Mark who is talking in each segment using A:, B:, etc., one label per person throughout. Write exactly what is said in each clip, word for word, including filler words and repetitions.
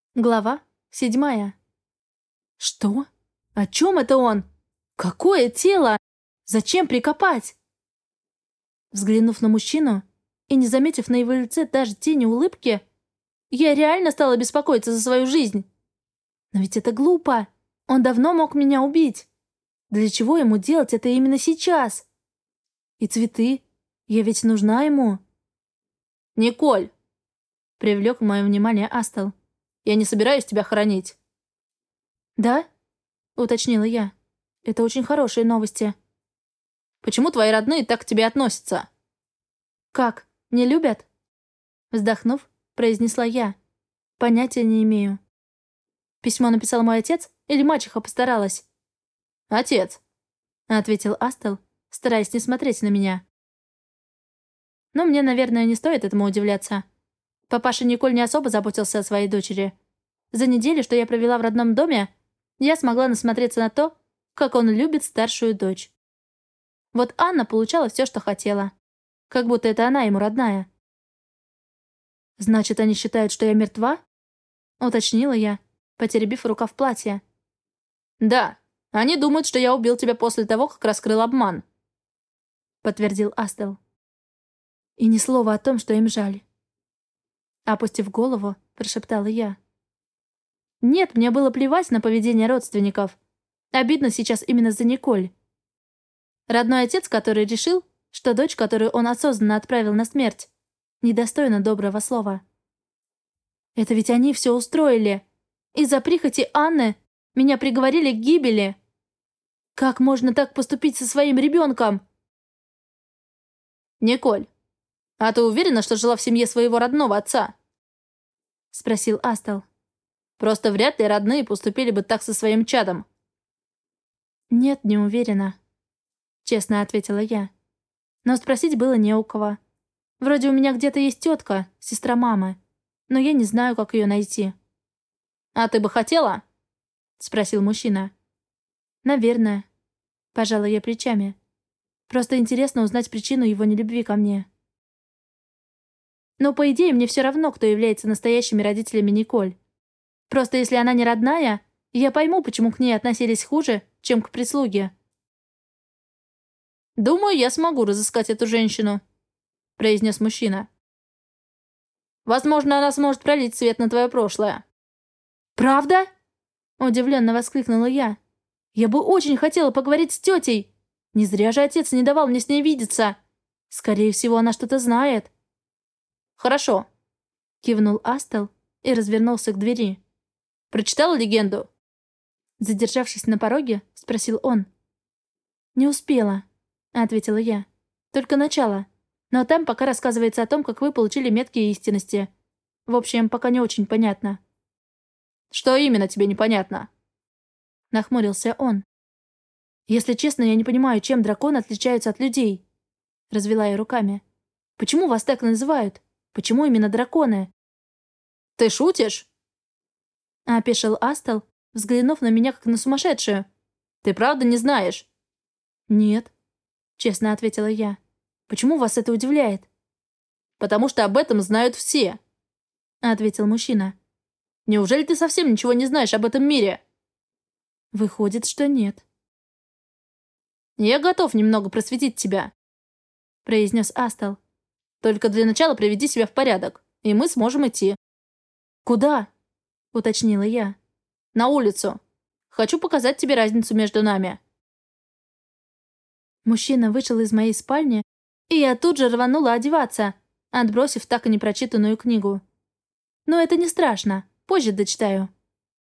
A: Глава седьмая. Что? О чем это он? Какое тело? Зачем прикопать? Взглянув на мужчину и не заметив на его лице даже тени улыбки, я реально стала беспокоиться за свою жизнь. Но ведь это глупо. Он давно мог меня убить. Для чего ему делать это именно сейчас? И цветы? Я ведь нужна ему.
B: «Николь!» — привлек мое внимание Астел. «Я не собираюсь тебя хоронить».
A: «Да?» — уточнила я. «Это очень хорошие новости».
B: «Почему твои родные так к тебе относятся?»
A: «Как? Не любят?» Вздохнув, произнесла я. «Понятия не имею». «Письмо написал мой отец или мачеха постаралась?»
B: «Отец»,
A: — ответил Астел, стараясь не смотреть на меня. Но мне, наверное, не стоит этому удивляться. Папаша Николь не особо заботился о своей дочери. За неделю, что я провела в родном доме, я смогла насмотреться на то, как он любит старшую дочь. Вот Анна получала все, что хотела. Как будто это она ему родная. «Значит, они считают, что я мертва?» — уточнила я, потеребив рукав платья.
B: «Да, они думают, что я убил тебя после того, как раскрыл обман», —
A: подтвердил Астел. И ни слова о том, что им жаль. Опустив голову, прошептала я. Нет, мне было плевать на поведение родственников. Обидно сейчас именно за Николь. Родной отец, который решил, что дочь, которую он осознанно отправил на смерть, недостойна доброго слова. Это ведь они все устроили. Из-за прихоти Анны меня приговорили к гибели. Как можно так поступить со своим ребенком?
B: «Николь, а ты уверена, что жила в семье своего родного отца?»
A: — спросил Астел.
B: «Просто вряд ли родные поступили бы так со своим чадом».
A: «Нет, не уверена», — честно ответила я. Но спросить было не у кого. Вроде у меня где-то есть тетка, сестра мамы, но я не знаю, как ее найти.
B: «А ты бы хотела?» — спросил мужчина.
A: «Наверное», — пожала я плечами. «Просто интересно узнать причину его нелюбви ко мне». Но, по идее, мне все равно, кто является настоящими родителями Николь. Просто если она не родная, я пойму, почему к ней относились хуже, чем к прислуге.
B: «Думаю, я смогу разыскать эту женщину», — произнес мужчина. «Возможно, она сможет пролить свет на твое прошлое».
A: «Правда?» — удивленно воскликнула я. «Я бы очень хотела поговорить с тетей. Не зря же отец не давал мне с ней видеться. Скорее всего, она что-то знает».
B: «Хорошо», — кивнул Астел и развернулся к двери. «Прочитал легенду?»
A: Задержавшись на пороге, спросил он. «Не успела», — ответила я. «Только начало. Но там пока рассказывается о том, как вы получили метки истинности. В общем, пока не очень понятно».
B: «Что именно тебе непонятно?»
A: — нахмурился он. «Если честно, я не понимаю, чем драконы отличаются от людей», — развела я руками. «Почему вас так называют? Почему именно драконы?»
B: «Ты шутишь?»
A: — опешил Астел, взглянув на меня как на сумасшедшую.
B: «Ты правда не знаешь?»
A: «Нет», — честно ответила я. «Почему вас это удивляет?»
B: «Потому что об этом знают все», — ответил мужчина. «Неужели ты совсем ничего не знаешь об этом мире?»
A: «Выходит, что нет».
B: «Я готов немного просветить тебя», — произнес Астел. «Только для начала приведи себя в порядок, и мы сможем идти».
A: «Куда?» — уточнила я.
B: «На улицу. Хочу показать тебе разницу между нами».
A: Мужчина вышел из моей спальни, и я тут же рванула одеваться, отбросив так и непрочитанную книгу. Но это не страшно, позже дочитаю.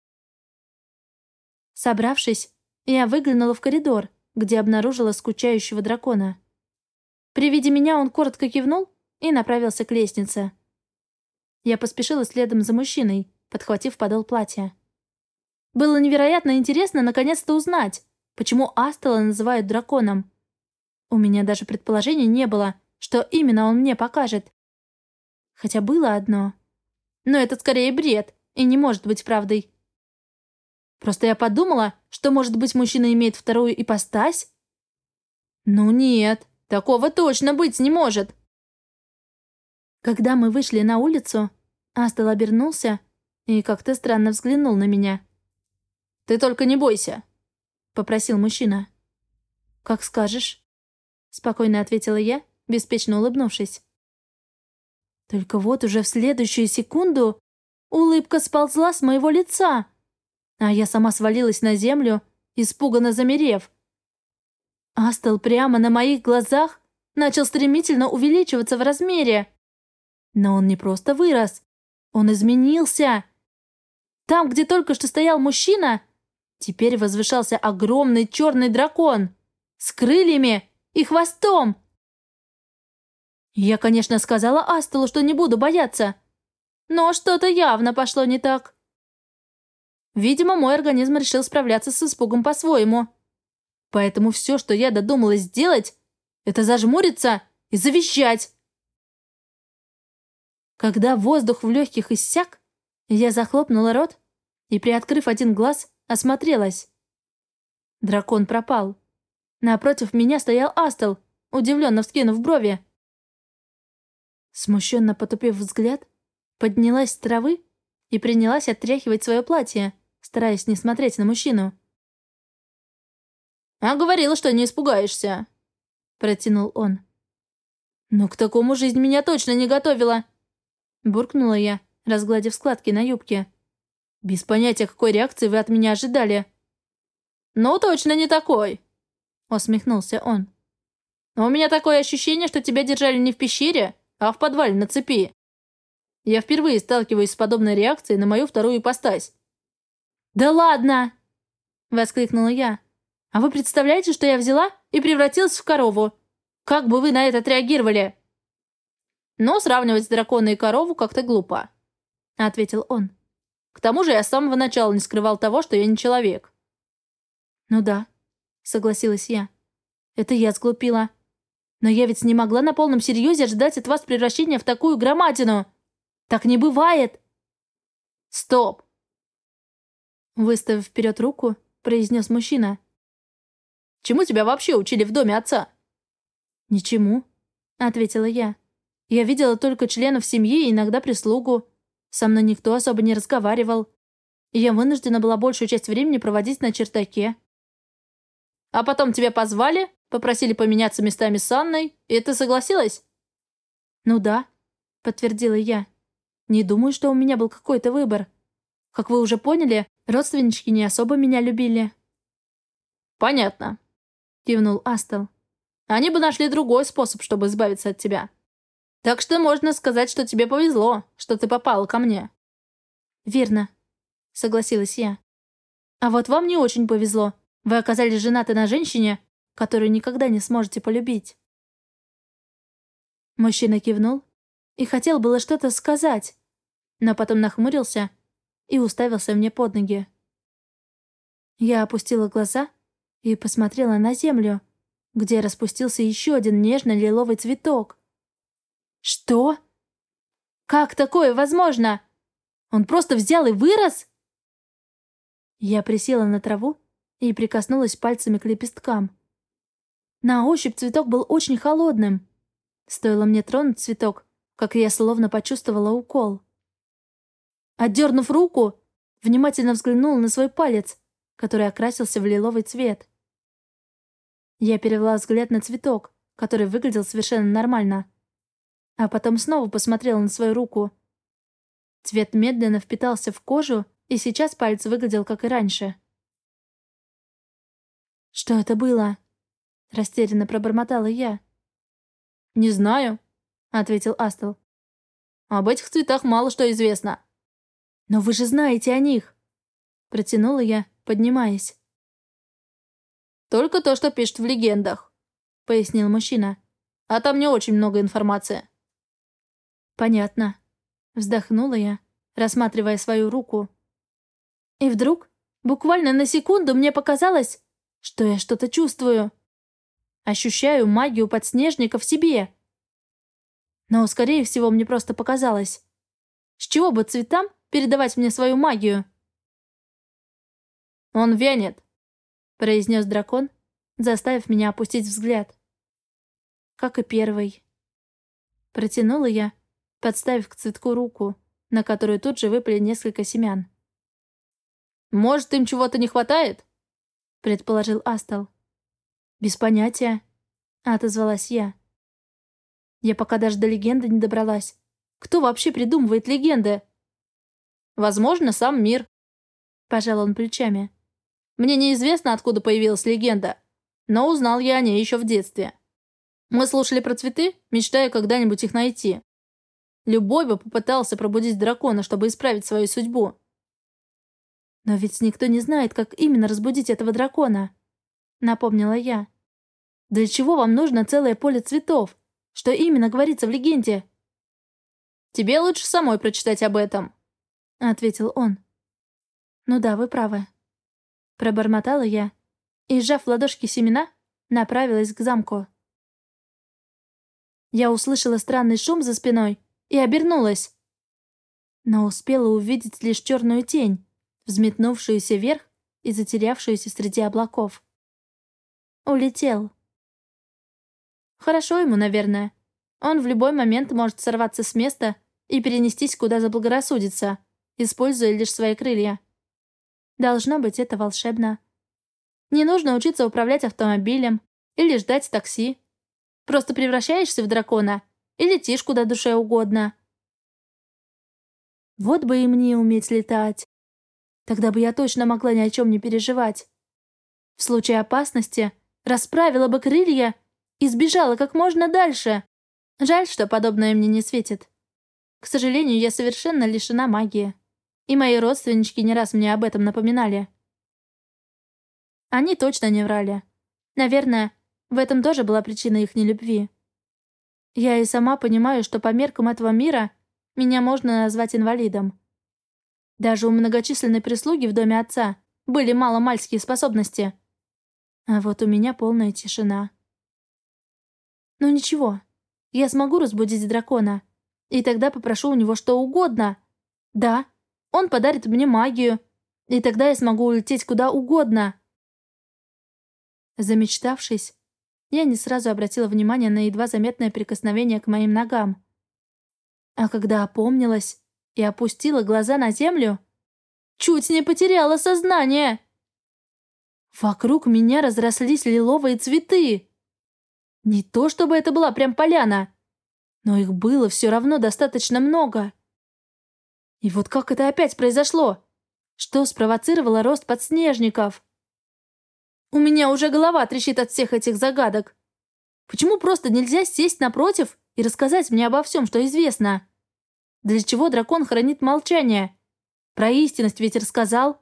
A: Собравшись, я выглянула в коридор, где обнаружила скучающего дракона. При виде меня он коротко кивнул и направился к лестнице. Я поспешила следом за мужчиной, подхватив подол платья. Было невероятно интересно наконец-то узнать, почему Астела называют драконом. У меня даже предположения не было, что именно он мне покажет. Хотя было одно. Но это скорее бред и не может быть правдой. Просто я подумала, что, может быть, мужчина имеет вторую ипостась? Ну нет, такого точно быть не может. Когда мы вышли на улицу, Астел обернулся и как-то странно взглянул на меня.
B: «Ты только не бойся»,
A: — попросил мужчина. «Как скажешь», — спокойно ответила я, беспечно улыбнувшись. Только вот уже в следующую секунду улыбка сползла с моего лица, а я сама свалилась на землю, испуганно замерев. Астел прямо на моих глазах начал стремительно увеличиваться в размере. Но он не просто вырос, он изменился. Там, где только что стоял мужчина, теперь возвышался огромный черный дракон с крыльями и хвостом. Я, конечно, сказала Астелу, что не буду бояться, но что-то явно пошло не так. Видимо, мой организм решил справляться с испугом по-своему. Поэтому все, что я додумалась сделать, это зажмуриться и завизжать. Когда воздух в легких иссяк, я захлопнула рот и, приоткрыв один глаз, осмотрелась. Дракон пропал. Напротив меня стоял Астел, удивленно вскинув брови. Смущенно потупив взгляд, поднялась с травы и принялась отряхивать свое платье, стараясь не смотреть на мужчину.
B: «А говорила, что не испугаешься», — протянул он.
A: «Ну, к такому жизнь меня точно не готовила», — буркнула я, разгладив складки на юбке. «Без понятия, какой реакции вы от меня ожидали».
B: «Ну, точно не такой», — усмехнулся он. «У меня такое ощущение, что тебя держали не в пещере, а в подвале на цепи. Я впервые сталкиваюсь с подобной реакцией на мою вторую ипостась».
A: «Да ладно!» — воскликнула я. «А вы представляете, что я взяла и превратилась в корову? Как бы вы на это отреагировали?»
B: «Но сравнивать дракона и корову как-то глупо», — ответил он. «К тому же я с самого начала не скрывал того, что я не человек».
A: «Ну да», — согласилась я. «Это я сглупила. Но я ведь не могла на полном серьезе ждать от вас превращения в такую громадину. Так не бывает!»
B: «Стоп!»
A: Выставив вперед руку, произнес мужчина.
B: «Чему тебя вообще учили в доме отца?»
A: «Ничему», — ответила я. «Я видела только членов семьи и иногда прислугу. Со мной никто особо не разговаривал. И я вынуждена была большую часть времени проводить на чердаке».
B: «А потом тебя позвали, попросили поменяться местами с Анной, и ты согласилась?»
A: «Ну да», — подтвердила я. «Не думаю, что у меня был какой-то выбор. Как вы уже поняли, родственнички не особо меня любили».
B: «Понятно», — кивнул Астел. «Они бы нашли другой способ, чтобы избавиться от тебя. Так что можно сказать, что тебе повезло, что ты попала ко мне».
A: «Верно», — согласилась я. «А вот вам не очень повезло. Вы оказались женаты на женщине, которую никогда не сможете полюбить». Мужчина кивнул и хотел было что-то сказать, но потом нахмурился и уставился мне под ноги. Я опустила глаза и посмотрела на землю, где распустился еще один нежно-лиловый цветок. «Что? Как такое возможно? Он просто взял и вырос?» Я присела на траву и прикоснулась пальцами к лепесткам. На ощупь цветок был очень холодным. Стоило мне тронуть цветок, как я словно почувствовала укол. Отдернув руку, внимательно взглянула на свой палец, который окрасился в лиловый цвет. Я перевела взгляд на цветок, который выглядел совершенно нормально, а потом снова посмотрела на свою руку. Цвет медленно впитался в кожу, и сейчас палец выглядел, как и раньше. «Что это было?» — растерянно пробормотала я.
B: «Не знаю», — ответил Астел. «Об этих цветах мало что известно».
A: «Но вы же знаете о них!» — протянула я, поднимаясь.
B: «Только то, что пишут в легендах», — пояснил мужчина. «А там не очень много информации».
A: «Понятно», — вздохнула я, рассматривая свою руку. И вдруг, буквально на секунду, мне показалось, что я что-то чувствую. Ощущаю магию подснежника в себе. Но, скорее всего, мне просто показалось. С чего бы цветам передавать мне свою магию?
B: «Он вянет»,
A: — произнес дракон, заставив меня опустить взгляд. Как и первый. Протянула я, подставив к цветку руку, на которую тут же выпали несколько семян.
B: «Может, им чего-то не хватает?»
A: — предположил Астал. «Без понятия», — отозвалась я. Я пока даже до легенды не добралась. Кто вообще придумывает легенды?
B: «Возможно, сам мир»,
A: — пожал он плечами.
B: «Мне неизвестно, откуда появилась легенда, но узнал я о ней еще в детстве. Мы слушали про цветы, мечтая когда-нибудь их найти. Любой бы попытался пробудить дракона, чтобы исправить свою судьбу».
A: «Но ведь никто не знает, как именно разбудить этого дракона», — напомнила я. «Для чего вам нужно целое поле цветов? Что именно говорится в легенде?»
B: «Тебе лучше самой прочитать об этом», — ответил он.
A: «Ну да, вы правы». Пробормотала я и, сжав в ладошки семена, направилась к замку. Я услышала странный шум за спиной и обернулась, но успела увидеть лишь черную тень, взметнувшуюся вверх и затерявшуюся среди облаков. Улетел. Хорошо ему, наверное. Он в любой момент может сорваться с места и перенестись куда заблагорассудится, используя лишь свои крылья. Должно быть, это волшебно. Не нужно учиться управлять автомобилем или ждать такси. Просто превращаешься в дракона и летишь куда душе угодно. Вот бы и мне уметь летать. Тогда бы я точно могла ни о чем не переживать. В случае опасности расправила бы крылья и сбежала как можно дальше. Жаль, что подобное мне не светит. К сожалению, я совершенно лишена магии. И мои родственнички не раз мне об этом напоминали. Они точно не врали. Наверное, в этом тоже была причина их нелюбви. Я и сама понимаю, что по меркам этого мира меня можно назвать инвалидом. Даже у многочисленной прислуги в доме отца были маломальские способности. А вот у меня полная тишина. Ну ничего, я смогу разбудить дракона, и тогда попрошу у него что угодно. Да, он подарит мне магию, и тогда я смогу улететь куда угодно. Замечтавшись, я не сразу обратила внимание на едва заметное прикосновение к моим ногам. А когда опомнилась и опустила глаза на землю, чуть не потеряла сознание. Вокруг меня разрослись лиловые цветы. Не то чтобы это была прям поляна, но их было все равно достаточно много. И вот как это опять произошло? Что спровоцировало рост подснежников? У меня уже голова трещит от всех этих загадок. Почему просто нельзя сесть напротив и рассказать мне обо всем, что известно? Для чего дракон хранит молчание? Про истинность ведь рассказал.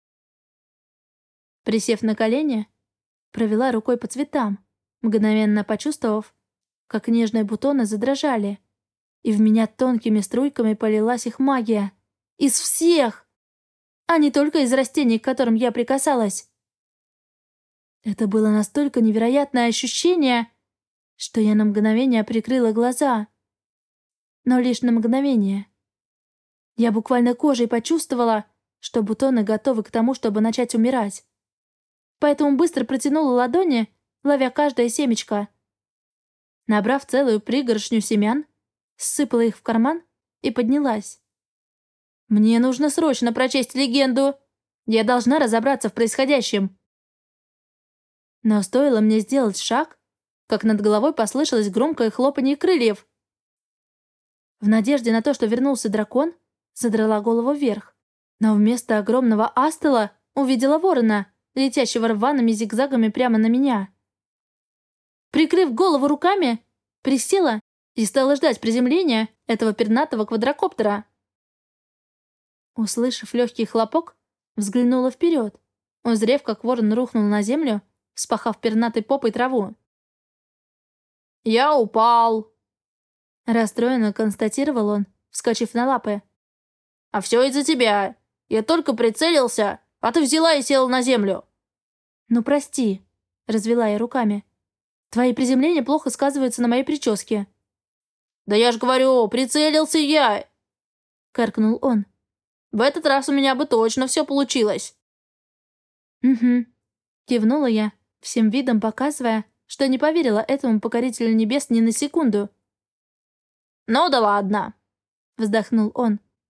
A: Присев на колени, провела рукой по цветам, мгновенно почувствовав, как нежные бутоны задрожали, и в меня тонкими струйками полилась их магия. Из всех! А не только из растений, к которым я прикасалась. Это было настолько невероятное ощущение, что я на мгновение прикрыла глаза. Но лишь на мгновение. Я буквально кожей почувствовала, что бутоны готовы к тому, чтобы начать умирать. Поэтому быстро протянула ладони, ловя каждое семечко. Набрав целую пригоршню семян, сыпала их в карман и поднялась. Мне нужно срочно прочесть легенду. Я должна разобраться в происходящем. Но стоило мне сделать шаг, как над головой послышалось громкое хлопанье крыльев. В надежде на то, что вернулся дракон, задрала голову вверх, но вместо огромного астела увидела ворона, летящего рваными зигзагами прямо на меня. Прикрыв голову руками, присела и стала ждать приземления этого пернатого квадрокоптера. Услышав легкий хлопок, взглянула вперед, узрев, как ворон рухнул на землю, вспахав пернатой попой траву.
B: «Я упал!»
A: Расстроенно констатировал он, вскочив на лапы.
B: «А все из-за тебя! Я только прицелился, а ты взяла и села на землю!»
A: «Ну прости», — развела я руками. «Твои приземления плохо сказываются на моей прическе».
B: «Да я ж говорю, прицелился я!» —
A: каркнул он.
B: «В этот раз у меня бы точно все получилось!»
A: «Угу», — кивнула я, всем видом показывая, что не поверила этому покорителю небес ни на секунду.
B: «Ну да ладно», —
A: вздохнул он.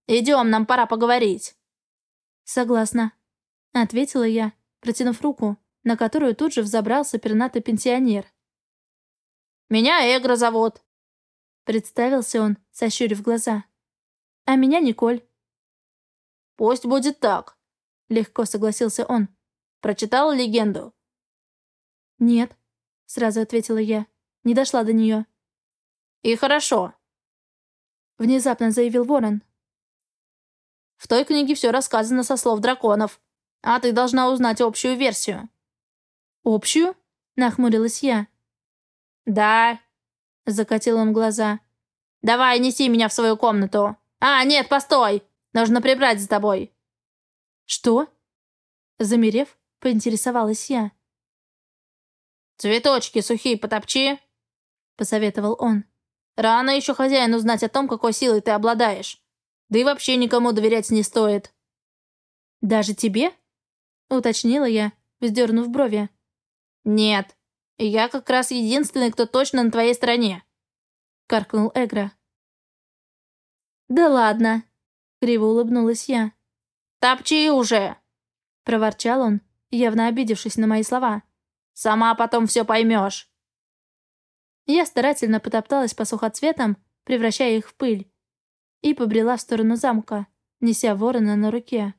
B: Идем, нам пора поговорить».
A: «Согласна», — ответила я, протянув руку, на которую тут же взобрался пернатый пенсионер.
B: «Меня Эгра зовут»,
A: — представился он, сощурив глаза. «А меня Николь».
B: «Пусть будет так», —
A: легко согласился он.
B: «Прочитала легенду?»
A: «Нет», — сразу ответила я, не дошла до нее.
B: «И хорошо»,
A: — внезапно заявил Ворон.
B: «В той книге все рассказано со слов драконов, а ты должна узнать общую версию».
A: «Общую?» — нахмурилась я.
B: «Да», —
A: закатил он глаза.
B: «Давай, неси меня в свою комнату. А, нет, постой! Нужно прибрать за тобой».
A: «Что?» Замерев, поинтересовалась я.
B: «Цветочки сухие потопчи», —
A: посоветовал он.
B: «Рано еще хозяину знать о том, какой силой ты обладаешь. Да и вообще никому доверять не стоит».
A: «Даже тебе?» — уточнила я, вздернув брови.
B: «Нет, я как раз единственный, кто точно на твоей стороне»,
A: — каркнул Эгра. «Да ладно», — криво улыбнулась я.
B: «Топчи уже!»
A: — проворчал он, явно обидевшись на мои слова.
B: «Сама потом все поймешь».
A: Я старательно потопталась по сухоцветам, превращая их в пыль, и побрела в сторону замка, неся ворона на руке.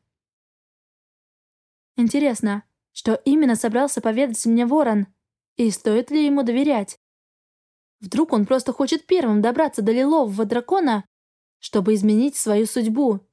A: Интересно, что именно собрался поведать мне ворон, и стоит ли ему доверять? Вдруг он просто хочет первым добраться до лилового дракона, чтобы изменить свою судьбу?